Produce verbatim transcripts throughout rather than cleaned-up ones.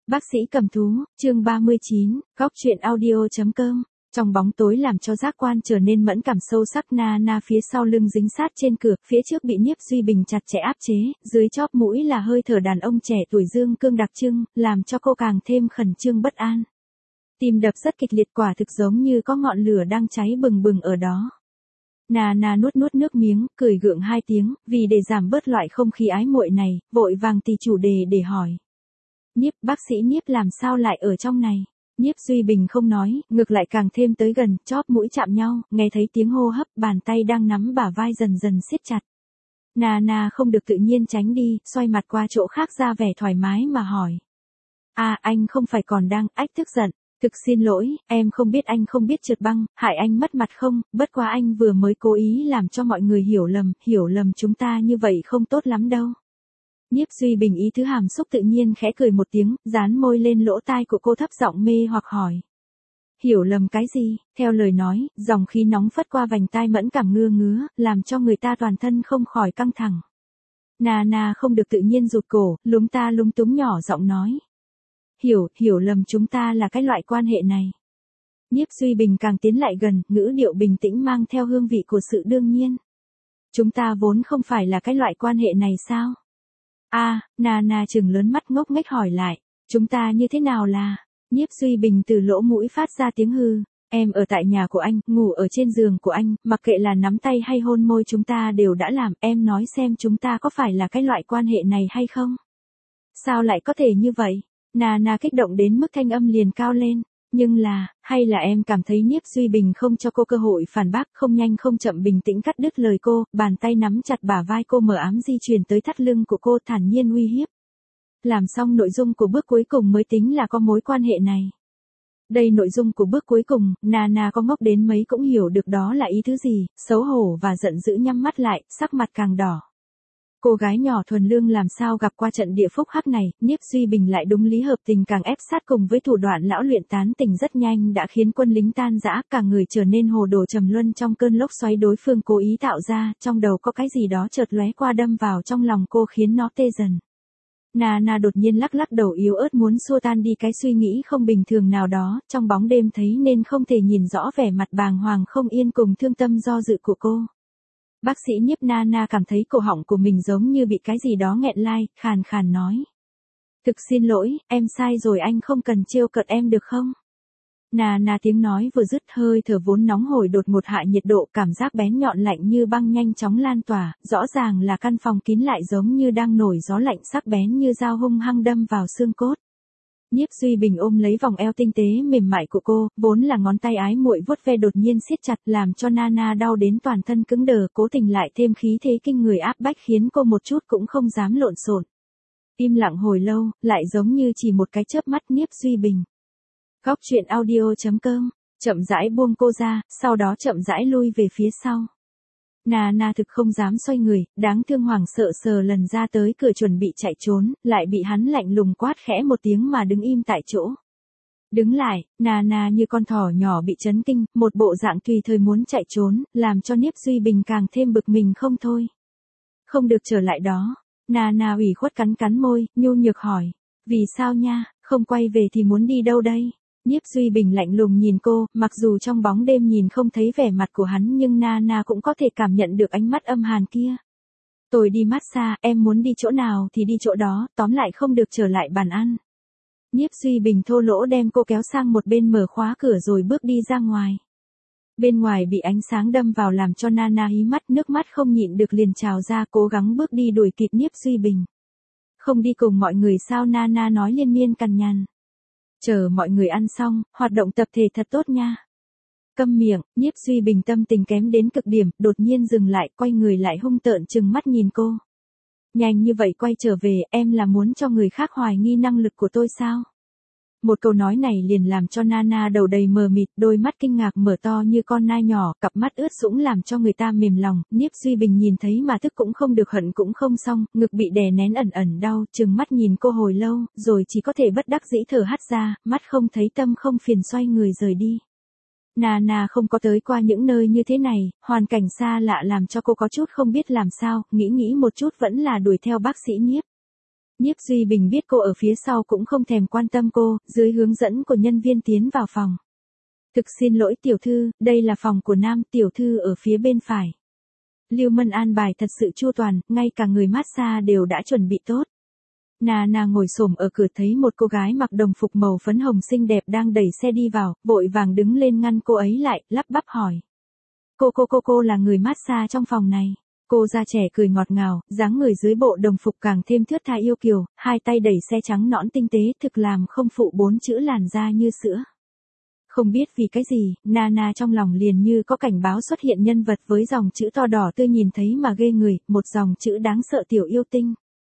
Bác sĩ cầm thú, chương ba mươi chín, góc truyện audio.com. Trong bóng tối làm cho giác quan trở nên mẫn cảm sâu sắc, Nana phía sau lưng dính sát trên cửa, phía trước bị Nhiếp Duy Bình chặt chẽ áp chế, dưới chóp mũi là hơi thở đàn ông trẻ tuổi dương cương đặc trưng, làm cho cô càng thêm khẩn trương bất an. Tim đập rất kịch liệt, quả thực giống như có ngọn lửa đang cháy bừng bừng ở đó. Nana nuốt nuốt nước miếng, cười gượng hai tiếng, vì để giảm bớt loại không khí ái muội này, vội vàng tì chủ đề để hỏi. Nhiếp, bác sĩ Nhiếp làm sao lại ở trong này? Nhiếp Duy Bình không nói, ngược lại càng thêm tới gần, chóp mũi chạm nhau, nghe thấy tiếng hô hấp, bàn tay đang nắm bả vai dần dần siết chặt. Nana không được tự nhiên tránh đi, xoay mặt qua chỗ khác ra vẻ thoải mái mà hỏi. À, anh không phải còn đang ách tức giận. Thực xin lỗi, em không biết anh không biết trượt băng, hại anh mất mặt không, bất quá anh vừa mới cố ý làm cho mọi người hiểu lầm, hiểu lầm chúng ta như vậy không tốt lắm đâu. Nhiếp Duy Bình ý thứ hàm xúc tự nhiên khẽ cười một tiếng, dán môi lên lỗ tai của cô thấp giọng mê hoặc hỏi. Hiểu lầm cái gì? Theo lời nói, dòng khí nóng phất qua vành tai mẫn cảm ngưa ngứa, làm cho người ta toàn thân không khỏi căng thẳng. Nana không được tự nhiên rụt cổ, lúng ta lúng túng nhỏ giọng nói. Hiểu, hiểu lầm chúng ta là cái loại quan hệ này. Nhiếp Duy Bình càng tiến lại gần, ngữ điệu bình tĩnh mang theo hương vị của sự đương nhiên. Chúng ta vốn không phải là cái loại quan hệ này sao? À, Nana trừng lớn mắt ngốc nghếch hỏi lại, chúng ta như thế nào là? Nhiếp Duy Bình từ lỗ mũi phát ra tiếng hư, em ở tại nhà của anh, ngủ ở trên giường của anh, mặc kệ là nắm tay hay hôn môi chúng ta đều đã làm, em nói xem chúng ta có phải là cái loại quan hệ này hay không? Sao lại có thể như vậy? Nana kích động đến mức thanh âm liền cao lên, nhưng là, hay là em cảm thấy Nhiếp Duy Bình không cho cô cơ hội phản bác, không nhanh không chậm bình tĩnh cắt đứt lời cô, bàn tay nắm chặt bả vai cô mở ám di chuyển tới thắt lưng của cô thản nhiên uy hiếp. Làm xong nội dung của bước cuối cùng mới tính là có mối quan hệ này. Đây nội dung của bước cuối cùng, Nana có ngốc đến mấy cũng hiểu được đó là ý thứ gì, xấu hổ và giận dữ nhắm mắt lại, sắc mặt càng đỏ. Cô gái nhỏ thuần lương làm sao gặp qua trận địa phúc hắc này, Nhiếp Duy Bình lại đúng lý hợp tình càng ép sát cùng với thủ đoạn lão luyện tán tình rất nhanh đã khiến quân lính tan rã, cả người trở nên hồ đồ trầm luân trong cơn lốc xoáy đối phương cố ý tạo ra, trong đầu có cái gì đó chợt lóe qua đâm vào trong lòng cô khiến nó tê dần. Nana đột nhiên lắc lắc đầu yếu ớt muốn xua tan đi cái suy nghĩ không bình thường nào đó, trong bóng đêm thấy nên không thể nhìn rõ vẻ mặt bàng hoàng không yên cùng thương tâm do dự của cô. Bác sĩ Nhiếp. Nana cảm thấy cổ họng của mình giống như bị cái gì đó nghẹn lai, khàn khàn nói. Thực xin lỗi, em sai rồi, anh không cần trêu cợt em được không? Nana tiếng nói vừa dứt, hơi thở vốn nóng hổi đột ngột hạ nhiệt độ, cảm giác bén nhọn lạnh như băng nhanh chóng lan tỏa, rõ ràng là căn phòng kín lại giống như đang nổi gió lạnh sắc bén như dao hung hăng đâm vào xương cốt. Nhiếp Duy Bình ôm lấy vòng eo tinh tế mềm mại của cô, vốn là ngón tay ái muội vuốt ve đột nhiên siết chặt làm cho Nana đau đến toàn thân cứng đờ, cố tình lại thêm khí thế kinh người áp bách khiến cô một chút cũng không dám lộn xộn. Im lặng hồi lâu, lại giống như chỉ một cái chớp mắt Nhiếp Duy Bình. Góc truyện audio.com, chậm rãi buông cô ra, sau đó chậm rãi lui về phía sau. Nana thực không dám xoay người, đáng thương hoảng sợ sờ lần ra tới cửa chuẩn bị chạy trốn, lại bị hắn lạnh lùng quát khẽ một tiếng mà đứng im tại chỗ. Đứng lại, Nana như con thỏ nhỏ bị chấn kinh, một bộ dạng tùy thời muốn chạy trốn, làm cho Nhiếp Duy Bình càng thêm bực mình không thôi. Không được trở lại đó. Nana ủy khuất cắn cắn môi, nhu nhược hỏi. Vì sao nha, không quay về thì muốn đi đâu đây? Nhiếp Duy Bình lạnh lùng nhìn cô, mặc dù trong bóng đêm nhìn không thấy vẻ mặt của hắn nhưng Nana cũng có thể cảm nhận được ánh mắt âm hàn kia. Tôi đi massage, em muốn đi chỗ nào thì đi chỗ đó, tóm lại không được trở lại bàn ăn. Nhiếp Duy Bình thô lỗ đem cô kéo sang một bên mở khóa cửa rồi bước đi ra ngoài. Bên ngoài bị ánh sáng đâm vào làm cho Nana hí mắt, nước mắt không nhịn được liền trào ra, cố gắng bước đi đuổi kịp Nhiếp Duy Bình. Không đi cùng mọi người sao? Nana nói liên miên cằn nhằn. Chờ mọi người ăn xong, hoạt động tập thể thật tốt nha. Câm miệng. Nhiếp Duy Bình tâm tình kém đến cực điểm, đột nhiên dừng lại, quay người lại hung tợn trừng mắt nhìn cô. Nhanh như vậy quay trở về, em là muốn cho người khác hoài nghi năng lực của tôi sao? Một câu nói này liền làm cho Nana đầu đầy mờ mịt, đôi mắt kinh ngạc mở to như con nai nhỏ, cặp mắt ướt sũng làm cho người ta mềm lòng. Nhiếp Duy Bình nhìn thấy mà tức cũng không được, hận cũng không xong, ngực bị đè nén ẩn ẩn đau, trừng mắt nhìn cô hồi lâu, rồi chỉ có thể bất đắc dĩ thở hắt ra, mắt không thấy tâm không phiền xoay người rời đi. Nana không có tới qua những nơi như thế này, hoàn cảnh xa lạ làm cho cô có chút không biết làm sao, nghĩ nghĩ một chút vẫn là đuổi theo bác sĩ Nhiếp. Nhiếp Duy Bình biết cô ở phía sau cũng không thèm quan tâm cô, dưới hướng dẫn của nhân viên tiến vào phòng. Thực xin lỗi tiểu thư, đây là phòng của nam, tiểu thư ở phía bên phải. Lưu Mân an bài thật sự chu toàn, ngay cả người massage đều đã chuẩn bị tốt. Nana ngồi xổm ở cửa thấy một cô gái mặc đồng phục màu phấn hồng xinh đẹp đang đẩy xe đi vào, vội vàng đứng lên ngăn cô ấy lại, lắp bắp hỏi. Cô cô cô cô là người massage trong phòng này. Cô da trẻ cười ngọt ngào, dáng người dưới bộ đồng phục càng thêm thướt tha yêu kiều, hai tay đẩy xe trắng nõn tinh tế thực làm không phụ bốn chữ làn da như sữa. Không biết vì cái gì, Nana trong lòng liền như có cảnh báo xuất hiện nhân vật với dòng chữ to đỏ tươi nhìn thấy mà ghê người, một dòng chữ đáng sợ tiểu yêu tinh.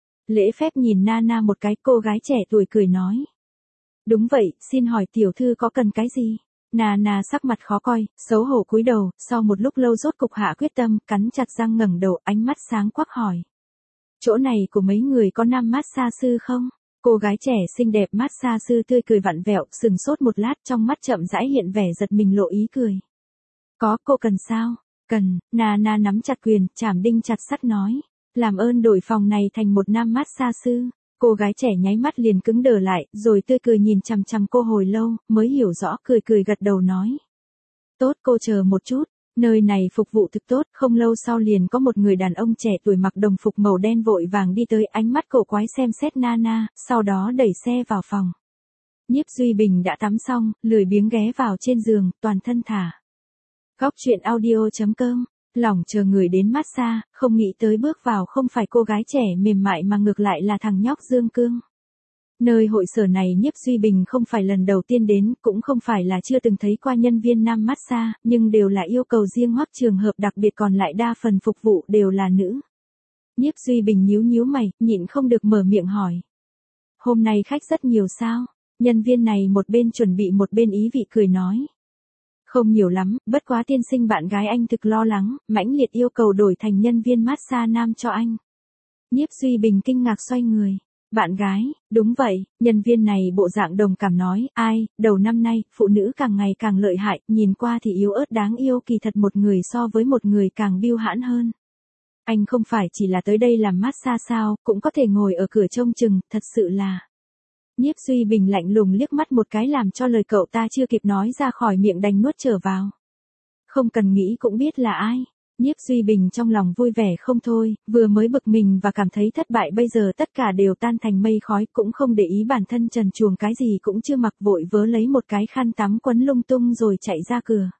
Lễ phép nhìn Nana một cái, cô gái trẻ tuổi cười nói. Đúng vậy, xin hỏi tiểu thư có cần cái gì? Nana sắc mặt khó coi, xấu hổ cúi đầu, sau một lúc lâu rốt cục hạ quyết tâm, cắn chặt răng ngẩng đầu, ánh mắt sáng quắc hỏi. Chỗ này của mấy người có nam massage sư không? Cô gái trẻ xinh đẹp massage sư tươi cười vặn vẹo, sừng sốt một lát trong mắt chậm rãi hiện vẻ giật mình lộ ý cười. Có, cô cần sao? Cần, Nana nắm chặt quyền, chảm đinh chặt sắt nói. Làm ơn đổi phòng này thành một nam massage sư. Cô gái trẻ nháy mắt liền cứng đờ lại, rồi tươi cười nhìn chằm chằm cô hồi lâu, mới hiểu rõ cười cười gật đầu nói. Tốt, cô chờ một chút, nơi này phục vụ thực tốt, không lâu sau liền có một người đàn ông trẻ tuổi mặc đồng phục màu đen vội vàng đi tới, ánh mắt cổ quái xem xét Nana, sau đó đẩy xe vào phòng. Nhiếp Duy Bình đã tắm xong, lười biếng ghé vào trên giường, toàn thân thả. Góc truyện audio chấm com Lòng chờ người đến massage, không nghĩ tới bước vào không phải cô gái trẻ mềm mại mà ngược lại là thằng nhóc Dương Cương. Nơi hội sở này Nhiếp Duy Bình không phải lần đầu tiên đến, cũng không phải là chưa từng thấy qua nhân viên nam massage, nhưng đều là yêu cầu riêng hoặc trường hợp đặc biệt, còn lại đa phần phục vụ đều là nữ. Nhiếp Duy Bình nhíu nhíu mày, nhịn không được mở miệng hỏi. Hôm nay khách rất nhiều sao? Nhân viên này một bên chuẩn bị một bên ý vị cười nói. Không nhiều lắm, bất quá tiên sinh bạn gái anh thực lo lắng, mãnh liệt yêu cầu đổi thành nhân viên massage nam cho anh. Nhiếp Duy Bình kinh ngạc xoay người. Bạn gái, đúng vậy, nhân viên này bộ dạng đồng cảm nói, ai, đầu năm nay, phụ nữ càng ngày càng lợi hại, nhìn qua thì yếu ớt đáng yêu, kỳ thật một người so với một người càng biêu hãn hơn. Anh không phải chỉ là tới đây làm massage sao, cũng có thể ngồi ở cửa trông chừng, thật sự là. Nhiếp Duy Bình lạnh lùng liếc mắt một cái làm cho lời cậu ta chưa kịp nói ra khỏi miệng đành nuốt trở vào. Không cần nghĩ cũng biết là ai. Nhiếp Duy Bình trong lòng vui vẻ không thôi, vừa mới bực mình và cảm thấy thất bại bây giờ tất cả đều tan thành mây khói, cũng không để ý bản thân trần truồng cái gì cũng chưa mặc, vội vớ lấy một cái khăn tắm quấn lung tung rồi chạy ra cửa.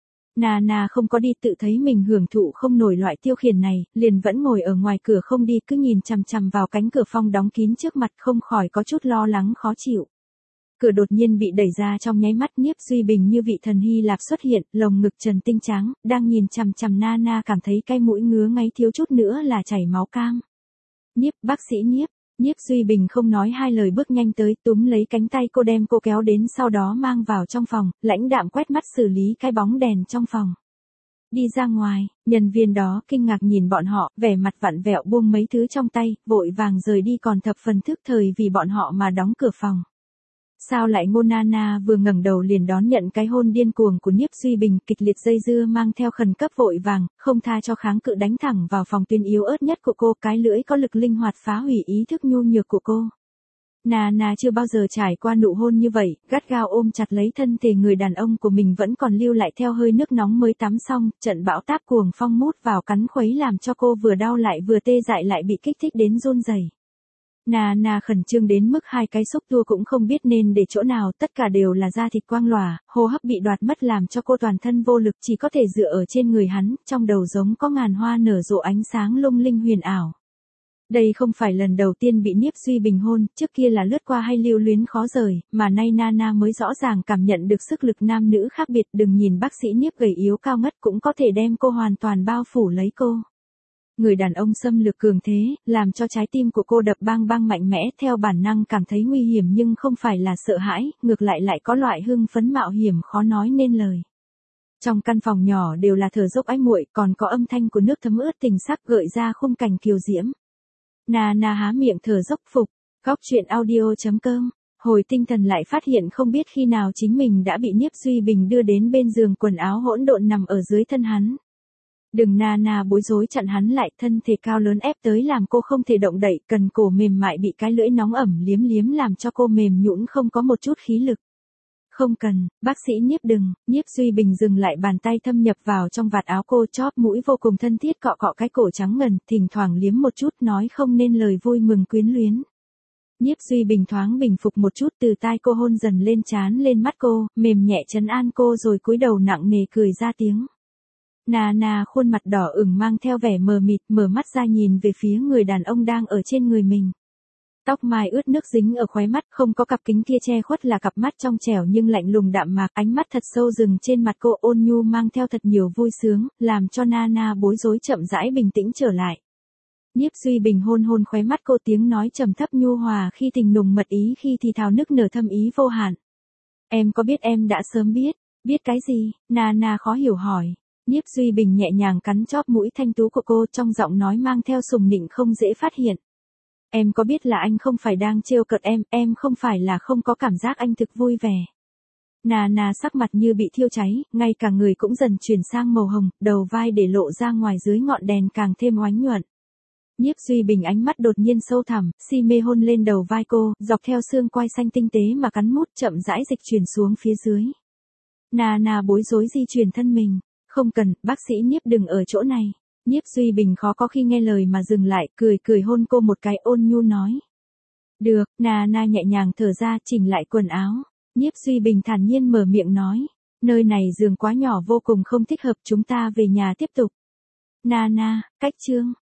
Nana không có đi, tự thấy mình hưởng thụ không nổi loại tiêu khiển này, liền vẫn ngồi ở ngoài cửa không đi, cứ nhìn chằm chằm vào cánh cửa phòng đóng kín trước mặt, không khỏi có chút lo lắng khó chịu. Cửa đột nhiên bị đẩy ra trong nháy mắt, Nhiếp Duy Bình như vị thần Hy Lạp xuất hiện, lồng ngực trần tinh trắng, đang nhìn chằm chằm Nana cảm thấy cái mũi ngứa ngáy thiếu chút nữa là chảy máu cam. Nhiếp, bác sĩ Nhiếp. Nhiếp Duy Bình không nói hai lời bước nhanh tới, túm lấy cánh tay cô đem cô kéo đến, sau đó mang vào trong phòng, lãnh đạm quét mắt xử lý cái bóng đèn trong phòng. Đi ra ngoài, nhân viên đó kinh ngạc nhìn bọn họ, vẻ mặt vặn vẹo buông mấy thứ trong tay, vội vàng rời đi, còn thập phần thức thời vì bọn họ mà đóng cửa phòng. Sao lại ngô? Nana vừa ngẩng đầu liền đón nhận cái hôn điên cuồng của Nhiếp Duy Bình, kịch liệt dây dưa mang theo khẩn cấp vội vàng, không tha cho kháng cự, đánh thẳng vào phòng tuyến yếu ớt nhất của cô, cái lưỡi có lực linh hoạt phá hủy ý thức nhu nhược của cô. Nana chưa bao giờ trải qua nụ hôn như vậy, gắt gao ôm chặt lấy thân thể người đàn ông của mình vẫn còn lưu lại theo hơi nước nóng mới tắm xong, trận bão táp cuồng phong mút vào cắn khuấy làm cho cô vừa đau lại vừa tê dại lại bị kích thích đến run rẩy. Nana khẩn trương đến mức hai cái xúc tua cũng không biết nên để chỗ nào, tất cả đều là da thịt quang lòa, hô hấp bị đoạt mất làm cho cô toàn thân vô lực, chỉ có thể dựa ở trên người hắn, trong đầu giống có ngàn hoa nở rộ ánh sáng lung linh huyền ảo. Đây không phải lần đầu tiên bị Nhiếp Duy Bình hôn, trước kia là lướt qua hay lưu luyến khó rời, mà nay Nana mới rõ ràng cảm nhận được sức lực nam nữ khác biệt, đừng nhìn bác sĩ Nhiếp gầy yếu cao ngất cũng có thể đem cô hoàn toàn bao phủ lấy cô. Người đàn ông xâm lược cường thế, làm cho trái tim của cô đập bang bang mạnh mẽ, theo bản năng cảm thấy nguy hiểm nhưng không phải là sợ hãi, ngược lại lại có loại hưng phấn mạo hiểm khó nói nên lời. Trong căn phòng nhỏ đều là thở dốc ái muội, còn có âm thanh của nước thấm ướt tình sắc gợi ra khung cảnh kiều diễm. Nana há miệng thở dốc phục, góc truyện audio chấm com, hồi tinh thần lại phát hiện không biết khi nào chính mình đã bị Nhiếp Duy Bình đưa đến bên giường, quần áo hỗn độn nằm ở dưới thân hắn. Đừng Nana bối rối chặn hắn lại, thân thể cao lớn ép tới làm cô không thể động đậy, cần cổ mềm mại bị cái lưỡi nóng ẩm liếm liếm làm cho cô mềm nhũn không có một chút khí lực. Không cần, bác sĩ Nhiếp đừng, Nhiếp Duy Bình dừng lại bàn tay thâm nhập vào trong vạt áo cô, chóp mũi vô cùng thân thiết cọ cọ cái cổ trắng ngần, thỉnh thoảng liếm một chút nói không nên lời vui mừng quyến luyến. Nhiếp Duy Bình thoáng bình phục một chút, từ tai cô hôn dần lên trán lên mắt cô, mềm nhẹ trấn an cô rồi cúi đầu nặng nề cười ra tiếng. Nana khuôn mặt đỏ ửng mang theo vẻ mờ mịt, mở mắt ra nhìn về phía người đàn ông đang ở trên người mình. Tóc mai ướt nước dính ở khóe mắt, không có cặp kính kia che khuất là cặp mắt trong trẻo nhưng lạnh lùng đạm mạc, ánh mắt thật sâu dừng trên mặt cô, ôn nhu mang theo thật nhiều vui sướng, làm cho Nana bối rối chậm rãi bình tĩnh trở lại. Nhiếp Duy Bình hôn hôn khóe mắt cô, tiếng nói trầm thấp nhu hòa khi tình nùng mật ý, khi thì thào nức nở thâm ý vô hạn. Em có biết em đã sớm biết, biết cái gì? Nana khó hiểu hỏi. Nhiếp Duy Bình nhẹ nhàng cắn chóp mũi thanh tú của cô, trong giọng nói mang theo sùng nịnh không dễ phát hiện. Em có biết là anh không phải đang trêu cợt em, em không phải là không có cảm giác anh thực vui vẻ. Nana sắc mặt như bị thiêu cháy, ngay cả người cũng dần chuyển sang màu hồng, đầu vai để lộ ra ngoài dưới ngọn đèn càng thêm oánh nhuận. Nhiếp Duy Bình ánh mắt đột nhiên sâu thẳm, si mê hôn lên đầu vai cô, dọc theo xương quai xanh tinh tế mà cắn mút, chậm rãi dịch chuyển xuống phía dưới. Nana bối rối di chuyển thân mình. Không cần, bác sĩ Nhiếp đừng ở chỗ này. Nhiếp Duy Bình khó có khi nghe lời mà dừng lại, cười cười hôn cô một cái, ôn nhu nói. Được, Nana nhẹ nhàng thở ra, chỉnh lại quần áo. Nhiếp Duy Bình thản nhiên mở miệng nói. Nơi này giường quá nhỏ vô cùng không thích hợp, chúng ta về nhà tiếp tục. Nana, cách chương.